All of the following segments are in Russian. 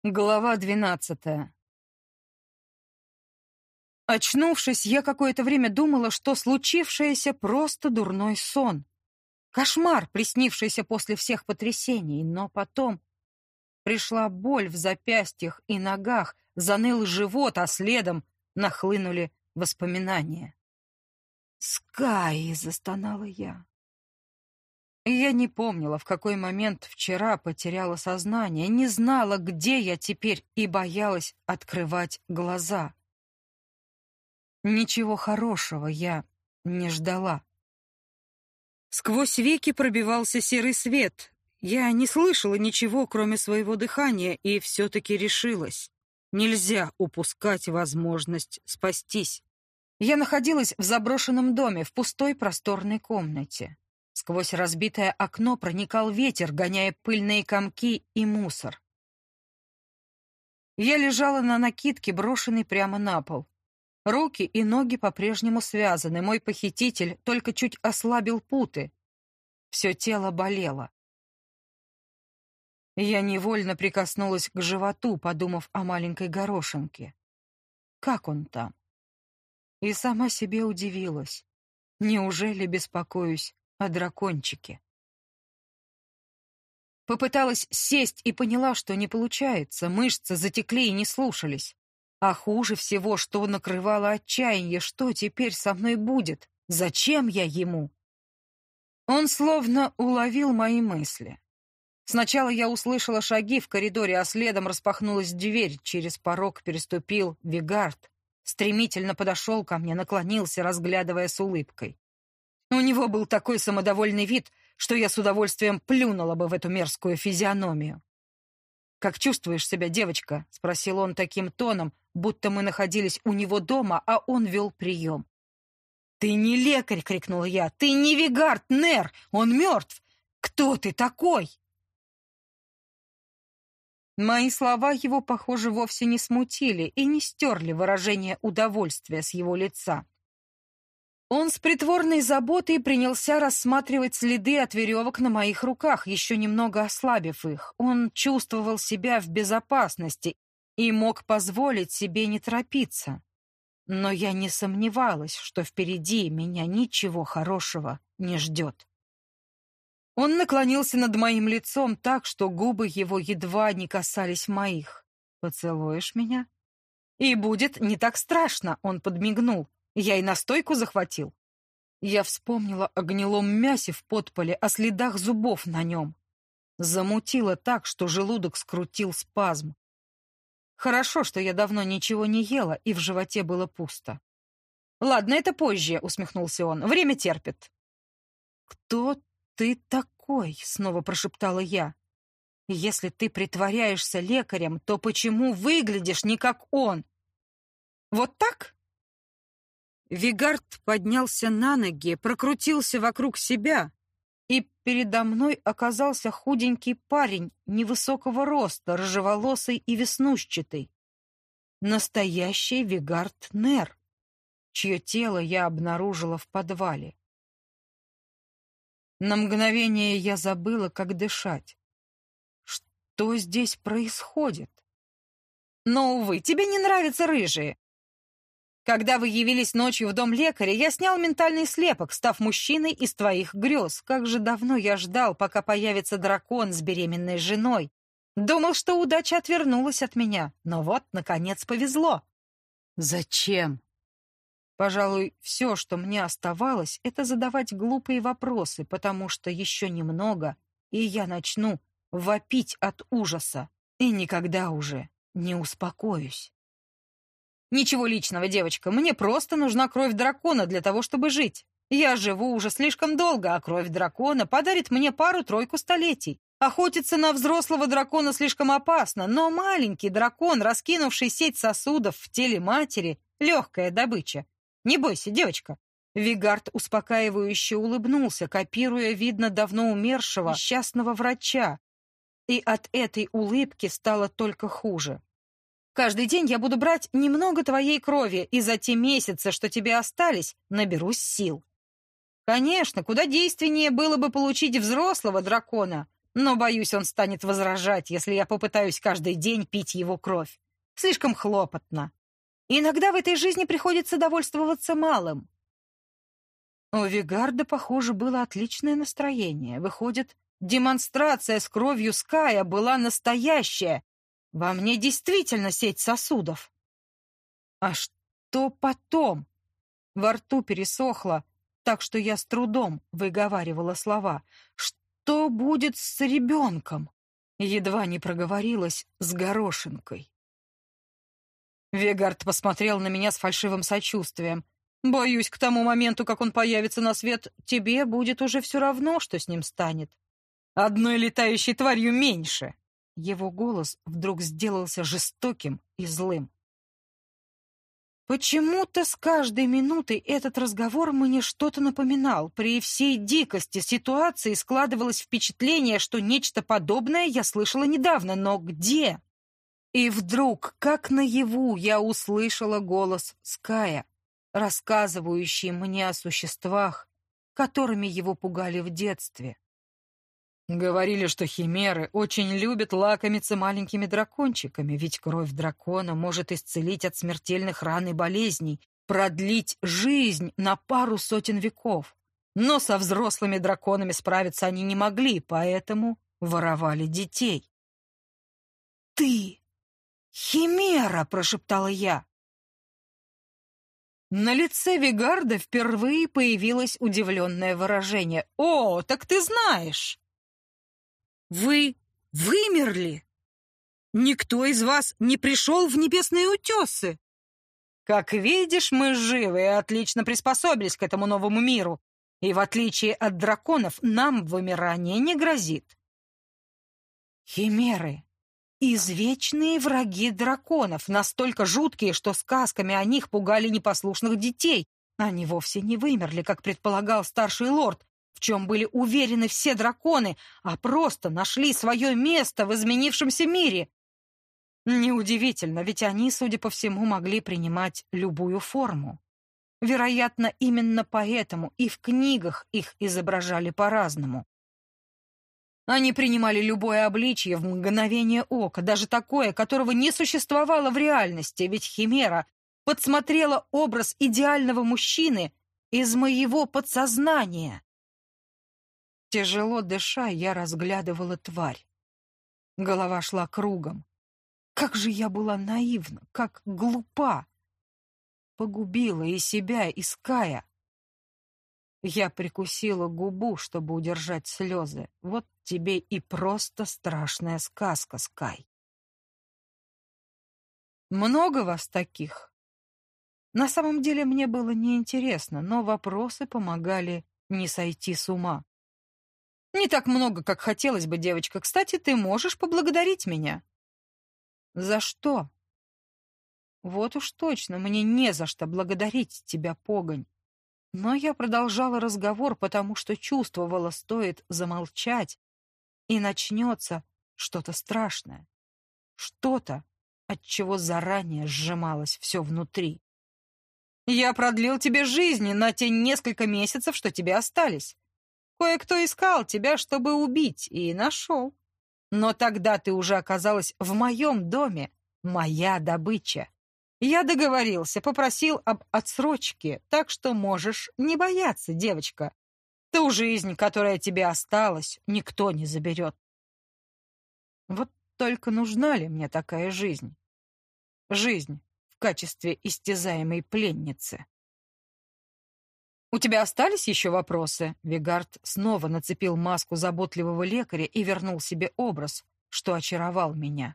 Глава 12. Очнувшись, я какое-то время думала, что случившееся просто дурной сон. Кошмар, приснившийся после всех потрясений, но потом пришла боль в запястьях и ногах, заныл живот, а следом нахлынули воспоминания. «Скай!» — застонала я. Я не помнила, в какой момент вчера потеряла сознание, не знала, где я теперь, и боялась открывать глаза. Ничего хорошего я не ждала. Сквозь веки пробивался серый свет. Я не слышала ничего, кроме своего дыхания, и все-таки решилась. Нельзя упускать возможность спастись. Я находилась в заброшенном доме, в пустой просторной комнате. Сквозь разбитое окно проникал ветер, гоняя пыльные комки и мусор. Я лежала на накидке, брошенной прямо на пол. Руки и ноги по-прежнему связаны. Мой похититель только чуть ослабил путы. Все тело болело. Я невольно прикоснулась к животу, подумав о маленькой горошинке. Как он там? И сама себе удивилась. Неужели беспокоюсь о дракончике? Попыталась сесть и поняла, что не получается. Мышцы затекли и не слушались. А хуже всего, что накрывало отчаяние. Что теперь со мной будет? Зачем я ему? Он словно уловил мои мысли. Сначала я услышала шаги в коридоре, а следом распахнулась дверь. Через порог переступил Вигард. Стремительно подошел ко мне, наклонился, разглядывая с улыбкой. У него был такой самодовольный вид, что я с удовольствием плюнула бы в эту мерзкую физиономию. «Как чувствуешь себя, девочка?» — спросил он таким тоном, будто мы находились у него дома, а он вел прием. «Ты не лекарь!» — крикнула я. «Ты не Вигард Нер! Он мертв! Кто ты такой?» Мои слова его, похоже, вовсе не смутили и не стерли выражение удовольствия с его лица. Он с притворной заботой принялся рассматривать следы от веревок на моих руках, еще немного ослабив их. Он чувствовал себя в безопасности и мог позволить себе не торопиться. Но я не сомневалась, что впереди меня ничего хорошего не ждет. Он наклонился над моим лицом так, что губы его едва не касались моих. «Поцелуешь меня?» «И будет не так страшно», — он подмигнул. «Я и настойку захватил». Я вспомнила о гнилом мясе в подполе, о следах зубов на нем. Замутило так, что желудок скрутил спазм. Хорошо, что я давно ничего не ела, и в животе было пусто. «Ладно, это позже», — усмехнулся он. «Время терпит». «Кто ты такой?» — снова прошептала я. «Если ты притворяешься лекарем, то почему выглядишь не как он?» «Вот так?» Вигард поднялся на ноги, прокрутился вокруг себя, и передо мной оказался худенький парень невысокого роста, рыжеволосый и веснушчатый. Настоящий Вигард Нер, чье тело я обнаружила в подвале. На мгновение я забыла, как дышать. Что здесь происходит? Но, увы, тебе не нравятся рыжие. Когда вы явились ночью в дом лекаря, я снял ментальный слепок, став мужчиной из твоих грез. Как же давно я ждал, пока появится дракон с беременной женой. Думал, что удача отвернулась от меня, но вот, наконец, повезло. Зачем? Пожалуй, все, что мне оставалось, это задавать глупые вопросы, потому что еще немного, и я начну вопить от ужаса, и никогда уже не успокоюсь. «Ничего личного, девочка, мне просто нужна кровь дракона для того, чтобы жить. Я живу уже слишком долго, а кровь дракона подарит мне пару-тройку столетий. Охотиться на взрослого дракона слишком опасно, но маленький дракон, раскинувший сеть сосудов в теле матери, легкая добыча. Не бойся, девочка». Вигард успокаивающе улыбнулся, копируя, видно, давно умершего несчастного врача. И от этой улыбки стало только хуже. «Каждый день я буду брать немного твоей крови, и за те месяцы, что тебе остались, наберусь сил. Конечно, куда действеннее было бы получить взрослого дракона, Но, боюсь, он станет возражать, если я попытаюсь каждый день пить его кровь. Слишком хлопотно. Иногда в этой жизни приходится довольствоваться малым. У Вигарда, похоже, было отличное настроение. Выходит, демонстрация с кровью Ская была настоящая. Во мне действительно сеть сосудов. А что потом? Во рту пересохло, так что я с трудом выговаривала слова. Что будет с ребенком? Едва не проговорилась с горошинкой. Вегард посмотрел на меня с фальшивым сочувствием. «Боюсь, к тому моменту, как он появится на свет, тебе будет уже все равно, что с ним станет. Одной летающей тварью меньше». Его голос вдруг сделался жестоким и злым. Почему-то с каждой минутой этот разговор мне что-то напоминал. При всей дикости ситуации складывалось впечатление, что нечто подобное я слышала недавно, но где? И вдруг, как наяву, я услышала голос Ская, рассказывающий мне о существах, которыми его пугали в детстве. Говорили, что химеры очень любят лакомиться маленькими дракончиками, ведь кровь дракона может исцелить от смертельных ран и болезней, продлить жизнь на пару сотен веков. Но со взрослыми драконами справиться они не могли, поэтому воровали детей. «Ты химера!» — прошептала я. На лице Вигарда впервые появилось удивленное выражение. «О, так ты знаешь!» «Вы вымерли? Никто из вас не пришел в небесные утесы?» «Как видишь, мы живы и отлично приспособились к этому новому миру, и в отличие от драконов нам вымирание не грозит». Химеры — извечные враги драконов, настолько жуткие, что сказками о них пугали непослушных детей. Они вовсе не вымерли, как предполагал старший лорд, в чем были уверены все драконы, а просто нашли свое место в изменившемся мире. Неудивительно, ведь они, судя по всему, могли принимать любую форму. Вероятно, именно поэтому и в книгах их изображали по-разному. Они принимали любое обличье в мгновение ока, даже такое, которого не существовало в реальности, ведь химера подсмотрела образ идеального мужчины из моего подсознания. Тяжело дыша, я разглядывала тварь. Голова шла кругом. Как же я была наивна, как глупа. Погубила и себя, и Ская. Я прикусила губу, чтобы удержать слезы. Вот тебе и просто страшная сказка, Скай. Много вас таких? На самом деле мне было неинтересно, но вопросы помогали не сойти с ума. Не так много, как хотелось бы, девочка. Кстати, ты можешь поблагодарить меня. За что? Вот уж точно, мне не за что благодарить тебя, погонь. Но я продолжала разговор, потому что чувствовала, стоит замолчать, и начнется что-то страшное. Что-то, от чего заранее сжималось все внутри. Я продлил тебе жизнь на те несколько месяцев, что тебе остались. Кое-кто искал тебя, чтобы убить, и нашел. Но тогда ты уже оказалась в моем доме, моя добыча. Я договорился, попросил об отсрочке, так что можешь не бояться, девочка. Ту жизнь, которая тебе осталась, никто не заберет. Вот только нужна ли мне такая жизнь? Жизнь в качестве истязаемой пленницы. «У тебя остались еще вопросы?» Вигард снова нацепил маску заботливого лекаря и вернул себе образ, что очаровал меня.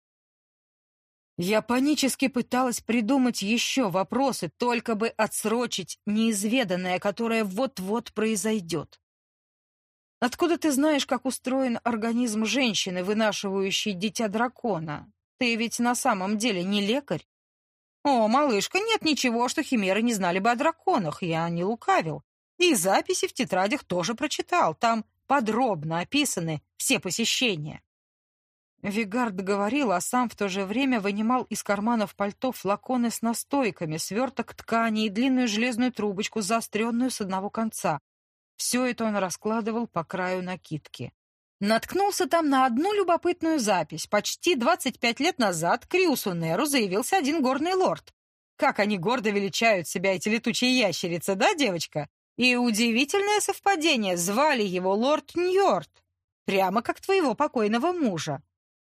Я панически пыталась придумать еще вопросы, только бы отсрочить неизведанное, которое вот-вот произойдет. «Откуда ты знаешь, как устроен организм женщины, вынашивающей дитя дракона? Ты ведь на самом деле не лекарь?» «О, малышка, нет ничего, что химеры не знали бы о драконах, я не лукавил. И записи в тетрадях тоже прочитал, там подробно описаны все посещения». Вигард говорил, а сам в то же время вынимал из карманов пальто флаконы с настойками, сверток ткани и длинную железную трубочку, заостренную с одного конца. Все это он раскладывал по краю накидки. Наткнулся там на одну любопытную запись. Почти 25 лет назад к Риусу Неру заявился один горный лорд. Как они гордо величают себя, эти летучие ящерицы, да, девочка? И удивительное совпадение, звали его лорд Ньорд, прямо как твоего покойного мужа.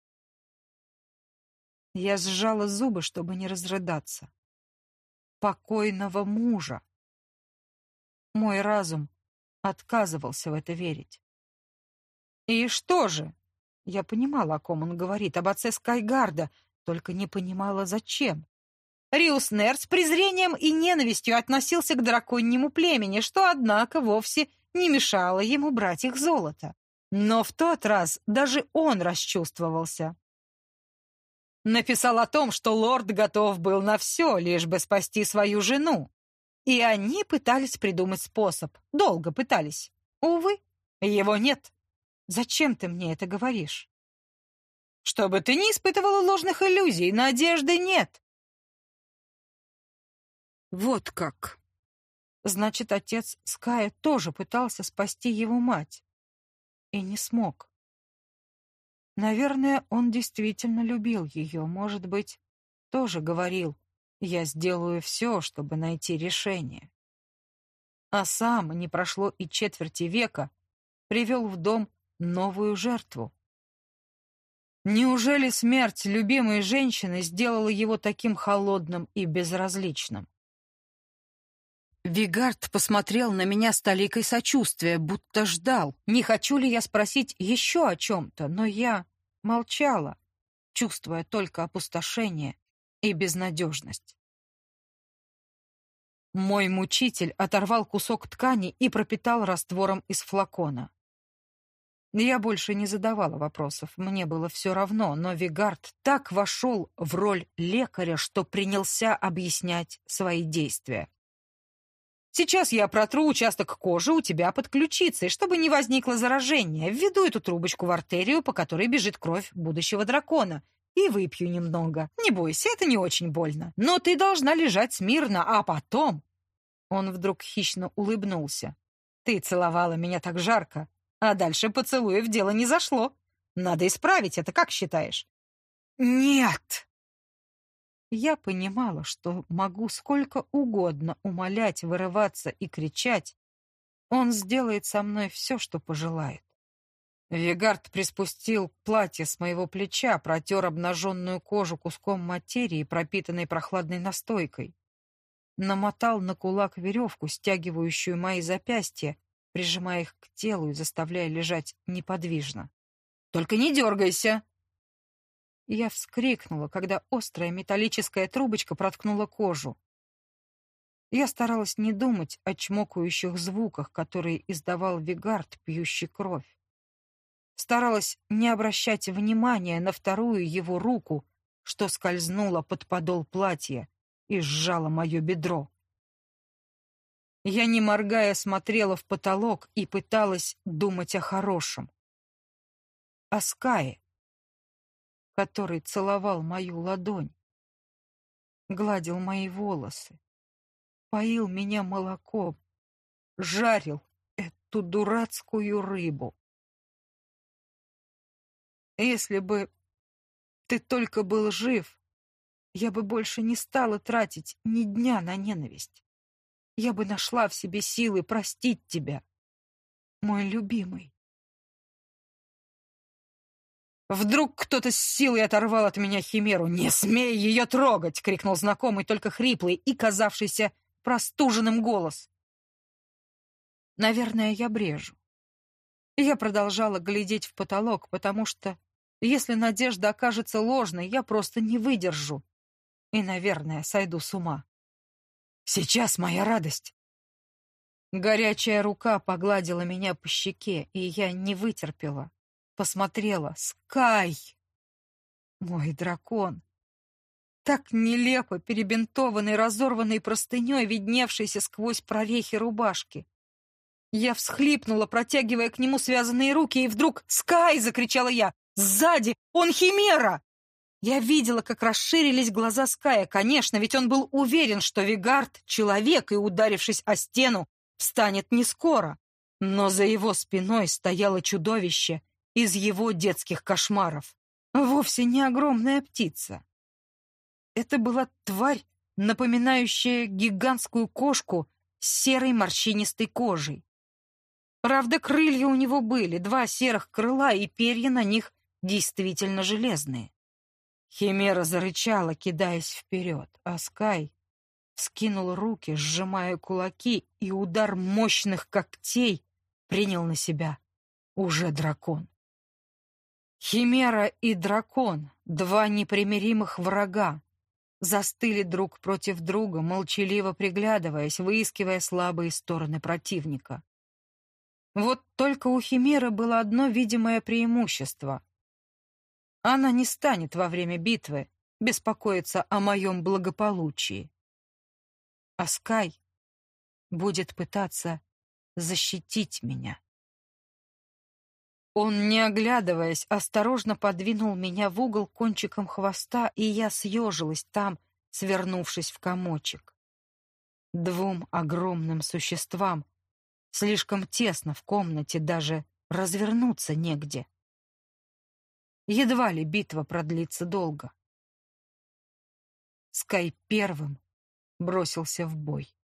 Я сжала зубы, чтобы не разрыдаться. Покойного мужа. Мой разум отказывался в это верить. И что же? Я понимала, о ком он говорит, об отце Скайгарда, только не понимала, зачем. Риус Нер с презрением и ненавистью относился к драконьему племени, что, однако, вовсе не мешало ему брать их золото. Но в тот раз даже он расчувствовался. Написал о том, что лорд готов был на все, лишь бы спасти свою жену. И они пытались придумать способ. Долго пытались. Увы, его нет. Зачем ты мне это говоришь? Чтобы ты не испытывала ложных иллюзий, надежды нет. Вот как. Значит, отец Ская тоже пытался спасти его мать. И не смог. Наверное, он действительно любил ее. Может быть, тоже говорил: «Я сделаю все, чтобы найти решение». А сам, не прошло и четверти века, привел в дом новую жертву. Неужели смерть любимой женщины сделала его таким холодным и безразличным? Вигард посмотрел на меня с толикой сочувствия, будто ждал, не хочу ли я спросить еще о чем-то, но я молчала, чувствуя только опустошение и безнадежность. Мой мучитель оторвал кусок ткани и пропитал раствором из флакона. Я больше не задавала вопросов, мне было все равно, но Вигард так вошел в роль лекаря, что принялся объяснять свои действия. Сейчас я протру участок кожи у тебя под ключицей, чтобы не возникло заражения. Введу эту трубочку в артерию, по которой бежит кровь будущего дракона, и выпью немного. Не бойся, это не очень больно. Но ты должна лежать смирно, а потом...» Он вдруг хищно улыбнулся. «Ты целовала меня так жарко, а дальше поцелуев дело не зашло. Надо исправить это, как считаешь?» «Нет!» Я понимала, что могу сколько угодно умолять, вырываться и кричать. Он сделает со мной все, что пожелает. Вигард приспустил платье с моего плеча, протер обнаженную кожу куском материи, пропитанной прохладной настойкой. Намотал на кулак веревку, стягивающую мои запястья, прижимая их к телу и заставляя лежать неподвижно. «Только не дергайся!» Я вскрикнула, когда острая металлическая трубочка проткнула кожу. Я старалась не думать о чмокающих звуках, которые издавал Вигард, пьющий кровь. Старалась не обращать внимания на вторую его руку, что скользнула под подол платья и сжала мое бедро. Я, не моргая, смотрела в потолок и пыталась думать о хорошем. О Скае, который целовал мою ладонь, гладил мои волосы, поил меня молоком, жарил эту дурацкую рыбу. Если бы ты только был жив, я бы больше не стала тратить ни дня на ненависть. Я бы нашла в себе силы простить тебя, мой любимый. Вдруг кто-то с силой оторвал от меня химеру. «Не смей ее трогать!» — крикнул знакомый, только хриплый и казавшийся простуженным голос. Наверное, я брежу. Я продолжала глядеть в потолок, потому что, если надежда окажется ложной, я просто не выдержу и, наверное, сойду с ума. Сейчас моя радость. Горячая рука погладила меня по щеке, и я не вытерпела. Посмотрела. Скай! Мой дракон! Так нелепо перебинтованный, разорванной простыней, видневшейся сквозь прорехи рубашки. Я всхлипнула, протягивая к нему связанные руки, и вдруг «Скай!» — закричала я. «Сзади! Он химера!» Я видела, как расширились глаза Ская. Конечно, ведь он был уверен, что Вигард — человек, и, ударившись о стену, встанет не скоро. Но за его спиной стояло чудовище из его детских кошмаров. Вовсе не огромная птица. Это была тварь, напоминающая гигантскую кошку с серой морщинистой кожей. Правда, крылья у него были, 2 серых крыла, и перья на них действительно железные. Химера зарычала, кидаясь вперед, а Скай скинул руки, сжимая кулаки, и удар мощных когтей принял на себя уже дракон. Химера и дракон, 2 непримиримых врага, застыли друг против друга, молчаливо приглядываясь, выискивая слабые стороны противника. Вот только у Химеры было одно видимое преимущество. Она не станет во время битвы беспокоиться о моем благополучии. А Скай будет пытаться защитить меня. Он, не оглядываясь, осторожно подвинул меня в угол кончиком хвоста, и я съежилась там, свернувшись в комочек. 2 огромным существам слишком тесно в комнате, даже развернуться негде. Едва ли битва продлится долго. Скай первым бросился в бой.